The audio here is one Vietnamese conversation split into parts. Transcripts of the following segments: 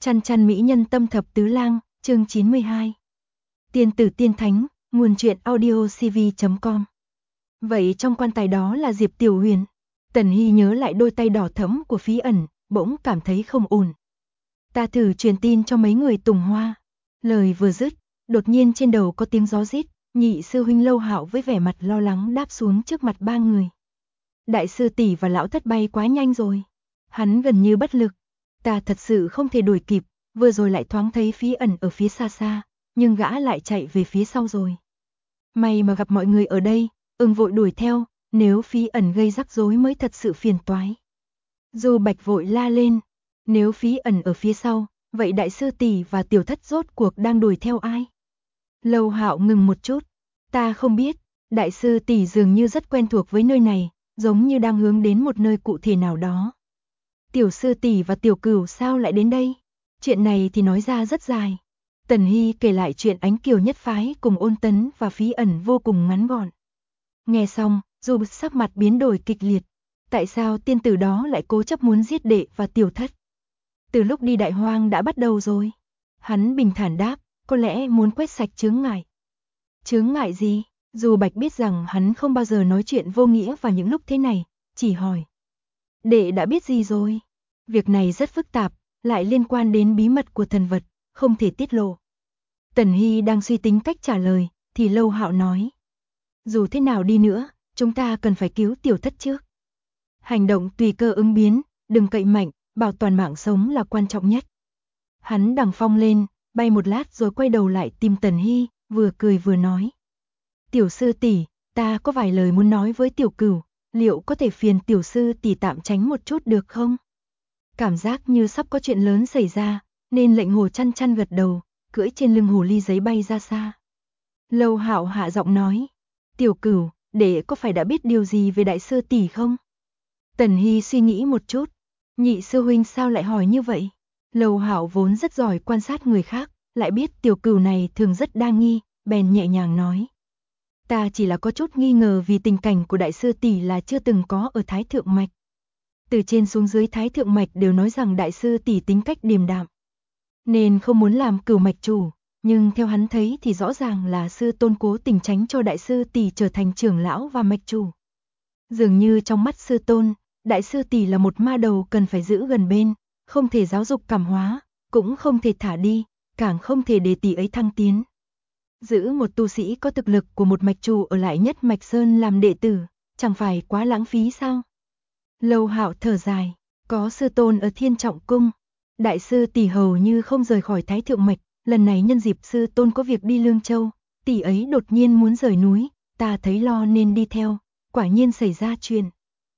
Chăn chăn mỹ nhân tâm thập tứ lang, chương 92. Tiên tử tiên thánh, nguồn truyện audio cv.com. Vậy trong quan tài đó là Diệp Tiểu Huyền. Tần Hy nhớ lại đôi tay đỏ thẫm của Phí Ẩn, bỗng cảm thấy không ổn. Ta thử truyền tin cho mấy người Tùng Hoa. Lời vừa dứt, đột nhiên trên đầu có tiếng gió rít, nhị sư huynh Lâu Hạo với vẻ mặt lo lắng đáp xuống trước mặt ba người. Đại sư tỷ và lão thất bay quá nhanh rồi. Hắn gần như bất lực. Ta thật sự không thể đuổi kịp, vừa rồi lại thoáng thấy Phí Ẩn ở phía xa xa, nhưng gã lại chạy về phía sau rồi. May mà gặp mọi người ở đây, vội đuổi theo, nếu Phí Ẩn gây rắc rối mới thật sự phiền toái. Du Bạch vội la lên, nếu Phí Ẩn ở phía sau, vậy đại sư tỷ và tiểu thất rốt cuộc đang đuổi theo ai? Lâu Hạo ngừng một chút, ta không biết, đại sư tỷ dường như rất quen thuộc với nơi này, giống như đang hướng đến một nơi cụ thể nào đó. Tiểu sư tỷ và tiểu cửu sao lại đến đây? Chuyện này thì nói ra rất dài. Tần Hy kể lại chuyện Ánh Kiều nhất phái cùng Ôn Tấn và Phí Ẩn vô cùng ngắn gọn. Nghe xong, dù sắc mặt biến đổi kịch liệt. Tại sao tiên tử đó lại cố chấp muốn giết đệ và tiểu thất? Từ lúc đi Đại Hoang đã bắt đầu rồi. Hắn bình thản đáp, có lẽ muốn quét sạch chướng ngại. Chướng ngại gì? Dù Bạch biết rằng hắn không bao giờ nói chuyện vô nghĩa vào những lúc thế này, chỉ hỏi. Đệ đã biết gì rồi? Việc này rất phức tạp, lại liên quan đến bí mật của thần vật, không thể tiết lộ. Tần Hy đang suy tính cách trả lời, thì Lâu Hạo nói. Dù thế nào đi nữa, chúng ta cần phải cứu tiểu thất trước. Hành động tùy cơ ứng biến, đừng cậy mạnh, bảo toàn mạng sống là quan trọng nhất. Hắn đằng phong lên, bay một lát rồi quay đầu lại tìm Tần Hy, vừa cười vừa nói. Tiểu sư tỷ, ta có vài lời muốn nói với tiểu cửu, liệu có thể phiền tiểu sư tỷ tạm tránh một chút được không? Cảm giác như sắp có chuyện lớn xảy ra, nên lệnh hồ chăn chăn gật đầu, cưỡi trên lưng hồ ly giấy bay ra xa. Lâu Hạo hạ giọng nói, tiểu cửu, đệ có phải đã biết điều gì về đại sư tỷ không? Tần Hy suy nghĩ một chút, nhị sư huynh sao lại hỏi như vậy? Lâu Hạo vốn rất giỏi quan sát người khác, lại biết tiểu cửu này thường rất đa nghi, bèn nhẹ nhàng nói. Ta chỉ là có chút nghi ngờ vì tình cảnh của đại sư tỷ là chưa từng có ở Thái Thượng Mạch. Từ trên xuống dưới Thái Thượng Mạch đều nói rằng đại sư tỷ tính cách điềm đạm, nên không muốn làm cửu mạch chủ, nhưng theo hắn thấy thì rõ ràng là sư tôn cố tình tránh cho đại sư tỷ trở thành trưởng lão và mạch chủ. Dường như trong mắt sư tôn, đại sư tỷ là một ma đầu cần phải giữ gần bên, không thể giáo dục cảm hóa, cũng không thể thả đi, càng không thể để tỷ ấy thăng tiến. Giữ một tu sĩ có thực lực của một mạch chủ ở lại nhất mạch sơn làm đệ tử, chẳng phải quá lãng phí sao? Lâu Hạo thở dài, có sư tôn ở Thiên Trọng Cung, đại sư tỷ hầu như không rời khỏi Thái Thượng Mạch, lần này nhân dịp sư tôn có việc đi Lương Châu, tỷ ấy đột nhiên muốn rời núi, ta thấy lo nên đi theo, quả nhiên xảy ra chuyện.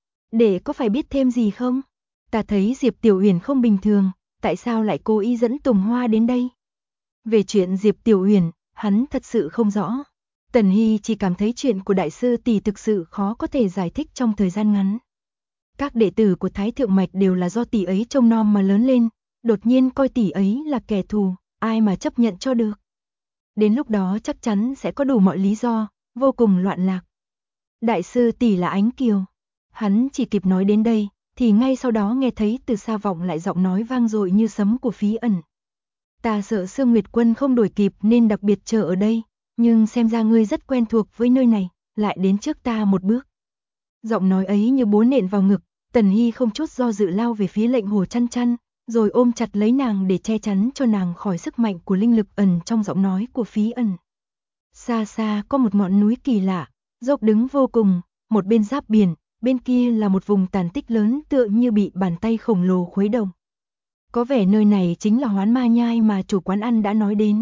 Để có phải biết thêm gì không? Ta thấy Diệp Tiểu Huyền không bình thường, tại sao lại cố ý dẫn Tùng Hoa đến đây? Về chuyện Diệp Tiểu Huyền, hắn thật sự không rõ. Tần Hy chỉ cảm thấy chuyện của đại sư tỷ thực sự khó có thể giải thích trong thời gian ngắn. Các đệ tử của Thái Thượng Mạch đều là do tỷ ấy trông nom mà lớn lên, đột nhiên coi tỷ ấy là kẻ thù, ai mà chấp nhận cho được. Đến lúc đó chắc chắn sẽ có đủ mọi lý do, vô cùng loạn lạc. Đại sư tỷ là Ánh Kiều. Hắn chỉ kịp nói đến đây, thì ngay sau đó nghe thấy từ xa vọng lại giọng nói vang dội như sấm của Phí Ẩn. Ta sợ Sương Nguyệt Quân không đuổi kịp nên đặc biệt chờ ở đây, nhưng xem ra ngươi rất quen thuộc với nơi này, lại đến trước ta một bước. Giọng nói ấy như búa nện vào ngực, Tần Hy không chút do dự lao về phía lệnh hồ chăn chăn, rồi ôm chặt lấy nàng để che chắn cho nàng khỏi sức mạnh của linh lực ẩn trong giọng nói của Phí Ẩn. Xa xa có một ngọn núi kỳ lạ, dốc đứng vô cùng, một bên giáp biển, bên kia là một vùng tàn tích lớn tựa như bị bàn tay khổng lồ khuấy động. Có vẻ nơi này chính là Hoán Ma Nhai mà chủ quán ăn đã nói đến.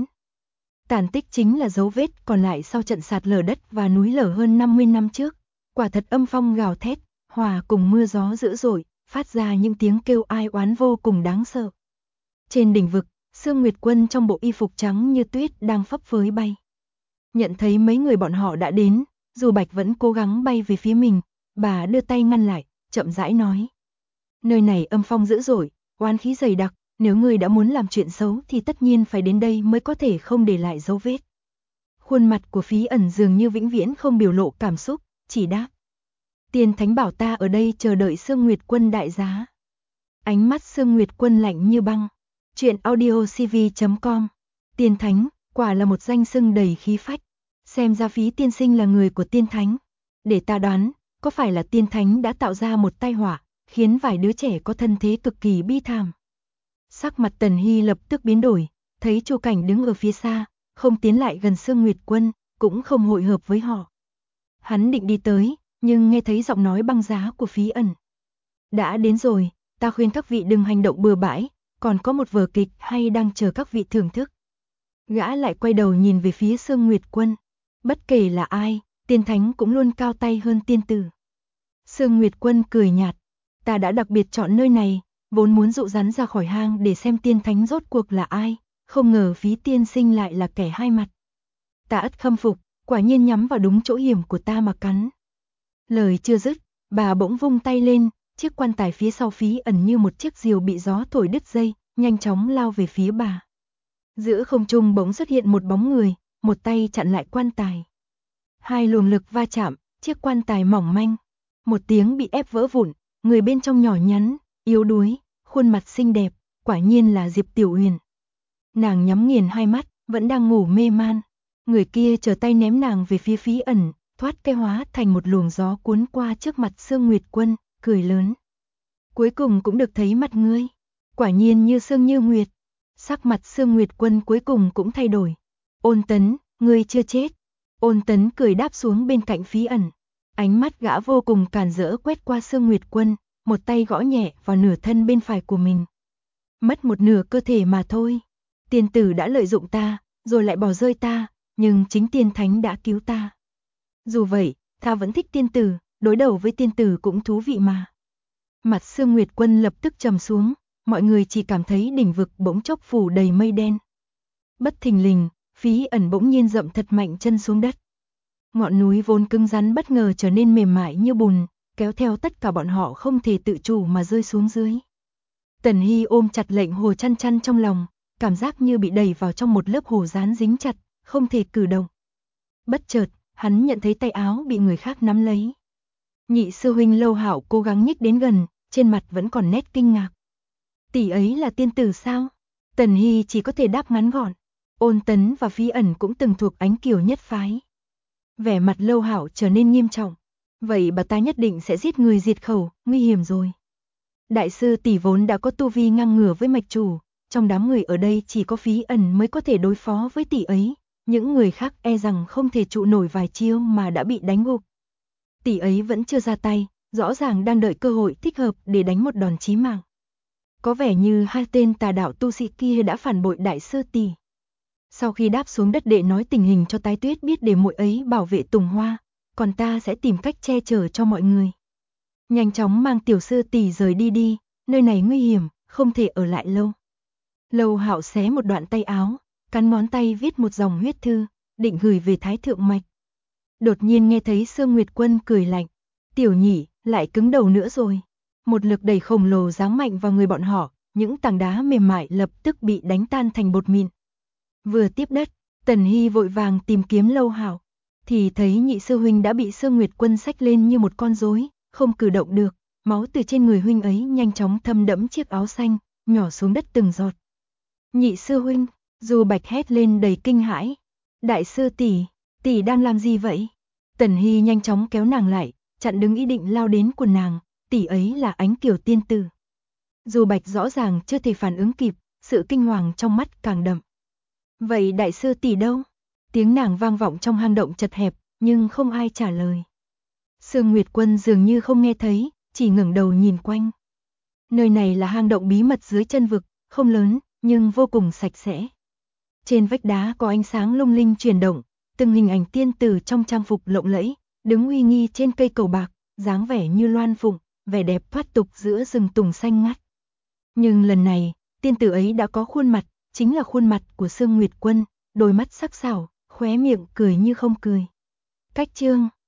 Tàn tích chính là dấu vết còn lại sau trận sạt lở đất và núi lở hơn 50 năm trước. Quả thật âm phong gào thét, hòa cùng mưa gió dữ dội, phát ra những tiếng kêu ai oán vô cùng đáng sợ. Trên đỉnh vực, Sương Nguyệt Quân trong bộ y phục trắng như tuyết đang phấp phới bay. Nhận thấy mấy người bọn họ đã đến, dù Bạch vẫn cố gắng bay về phía mình, bà đưa tay ngăn lại, chậm rãi nói. Nơi này âm phong dữ dội, oán khí dày đặc, nếu ngươi đã muốn làm chuyện xấu thì tất nhiên phải đến đây mới có thể không để lại dấu vết. Khuôn mặt của Phí Ẩn dường như vĩnh viễn không biểu lộ cảm xúc, chỉ đáp. Tiên thánh bảo ta ở đây chờ đợi Sương Nguyệt Quân đại giá. Ánh mắt Sương Nguyệt Quân lạnh như băng. Chuyện audio cv.com. Tiên Thánh, quả là một danh xưng đầy khí phách. Xem ra Phí tiên sinh là người của Tiên Thánh. Để ta đoán, có phải là Tiên Thánh đã tạo ra một tai họa, khiến vài đứa trẻ có thân thế cực kỳ bi thảm. Sắc mặt Tần Hy lập tức biến đổi, thấy Chu Cảnh đứng ở phía xa, không tiến lại gần Sương Nguyệt Quân, cũng không hội hợp với họ. Hắn định đi tới, nhưng nghe thấy giọng nói băng giá của Phí Ẩn. Đã đến rồi, ta khuyên các vị đừng hành động bừa bãi, còn có một vở kịch hay đang chờ các vị thưởng thức. Gã lại quay đầu nhìn về phía Sương Nguyệt Quân. Bất kể là ai, Tiên Thánh cũng luôn cao tay hơn tiên tử. Sương Nguyệt Quân cười nhạt. Ta đã đặc biệt chọn nơi này, vốn muốn dụ rắn ra khỏi hang để xem Tiên Thánh rốt cuộc là ai, không ngờ Phí tiên sinh lại là kẻ hai mặt. Ta ắt khâm phục, quả nhiên nhắm vào đúng chỗ hiểm của ta mà cắn. Lời chưa dứt, bà bỗng vung tay lên, chiếc quan tài phía sau Phí Ẩn như một chiếc diều bị gió thổi đứt dây, nhanh chóng lao về phía bà. Giữa không trung bỗng xuất hiện một bóng người, một tay chặn lại quan tài. Hai luồng lực va chạm, chiếc quan tài mỏng manh, một tiếng bị ép vỡ vụn, người bên trong nhỏ nhắn, yếu đuối, khuôn mặt xinh đẹp, quả nhiên là Diệp Tiểu Huyền. Nàng nhắm nghiền hai mắt, vẫn đang ngủ mê man. Người kia trở tay ném nàng về phía Phí Ẩn, thoát cái hóa thành một luồng gió cuốn qua trước mặt Sương Nguyệt Quân, cười lớn. Cuối cùng cũng được thấy mặt ngươi, quả nhiên như sương như nguyệt. Sắc mặt Sương Nguyệt Quân cuối cùng cũng thay đổi. Ôn Tấn, ngươi chưa chết. Ôn Tấn cười đáp xuống bên cạnh Phí Ẩn. Ánh mắt gã vô cùng càn rỡ quét qua Sương Nguyệt Quân, một tay gõ nhẹ vào nửa thân bên phải của mình. Mất một nửa cơ thể mà thôi. Tiên tử đã lợi dụng ta, rồi lại bỏ rơi ta, nhưng chính Tiên Thánh đã cứu ta. Dù vậy, ta vẫn thích tiên tử, đối đầu với tiên tử cũng thú vị mà. Mặt Sương Nguyệt Quân lập tức trầm xuống, mọi người chỉ cảm thấy đỉnh vực bỗng chốc phủ đầy mây đen. Bất thình lình, Phí Ẩn bỗng nhiên dậm thật mạnh chân xuống đất. Ngọn núi vốn cứng rắn bất ngờ trở nên mềm mại như bùn, kéo theo tất cả bọn họ không thể tự chủ mà rơi xuống dưới. Tần Hy ôm chặt lệnh hồ chăn chăn trong lòng, cảm giác như bị đẩy vào trong một lớp hồ dán dính chặt, không thể cử động. Bất chợt, hắn nhận thấy tay áo bị người khác nắm lấy. Nhị sư huynh Lâu Hạo cố gắng nhích đến gần, trên mặt vẫn còn nét kinh ngạc. Tỷ ấy là tiên tử sao? Tần Hy chỉ có thể đáp ngắn gọn. Ôn Tấn và Phí Ẩn cũng từng thuộc Ánh Kiều nhất phái. Vẻ mặt Lâu Hạo trở nên nghiêm trọng. Vậy bà ta nhất định sẽ giết người diệt khẩu, nguy hiểm rồi. Đại sư tỷ vốn đã có tu vi ngang ngửa với mạch chủ, trong đám người ở đây chỉ có Phí Ẩn mới có thể đối phó với tỷ ấy, những người khác e rằng không thể trụ nổi vài chiêu mà đã bị đánh gục. Tỷ ấy vẫn chưa ra tay, rõ ràng đang đợi cơ hội thích hợp để đánh một đòn chí mạng. Có vẻ như hai tên tà đạo tu sĩ kia đã phản bội đại sư tỷ. Sau khi đáp xuống đất đệ nói tình hình cho Tái Tuyết biết để muội ấy bảo vệ Tùng Hoa, còn ta sẽ tìm cách che chở cho mọi người. Nhanh chóng mang tiểu sư tỷ rời đi đi, nơi này nguy hiểm, không thể ở lại lâu. Lâu Hạo xé một đoạn tay áo, cắn ngón tay viết một dòng huyết thư, định gửi về Thái Thượng Mạch. Đột nhiên nghe thấy Sương Nguyệt Quân cười lạnh. Tiểu nhị, lại cứng đầu nữa rồi. Một lực đẩy khổng lồ giáng mạnh vào người bọn họ, những tảng đá mềm mại lập tức bị đánh tan thành bột mịn. Vừa tiếp đất, Tần Hy vội vàng tìm kiếm Lâu Hạo, thì thấy nhị sư huynh đã bị Sương Nguyệt Quân xách lên như một con rối, không cử động được, máu từ trên người huynh ấy nhanh chóng thấm đẫm chiếc áo xanh, nhỏ xuống đất từng giọt. Nhị sư huynh, Du Bạch hét lên đầy kinh hãi. Đại sư tỷ, tỷ đang làm gì vậy? Tần Hy nhanh chóng kéo nàng lại, chặn đứng ý định lao đến của nàng, tỷ ấy là Ánh Kiều tiên tử. Du Bạch rõ ràng chưa thể phản ứng kịp, sự kinh hoàng trong mắt càng đậm. Vậy đại sư tỷ đâu? Tiếng nàng vang vọng trong hang động chật hẹp, nhưng không ai trả lời. Sương Nguyệt Quân dường như không nghe thấy, chỉ ngẩng đầu nhìn quanh. Nơi này là hang động bí mật dưới chân vực, không lớn, nhưng vô cùng sạch sẽ. Trên vách đá có ánh sáng lung linh chuyển động, từng hình ảnh tiên tử trong trang phục lộng lẫy, đứng uy nghi trên cây cầu bạc, dáng vẻ như loan phụng, vẻ đẹp thoát tục giữa rừng tùng xanh ngắt. Nhưng lần này, tiên tử ấy đã có khuôn mặt, chính là khuôn mặt của Sương Nguyệt Quân, đôi mắt sắc sảo, khóe miệng cười như không cười. Cách chương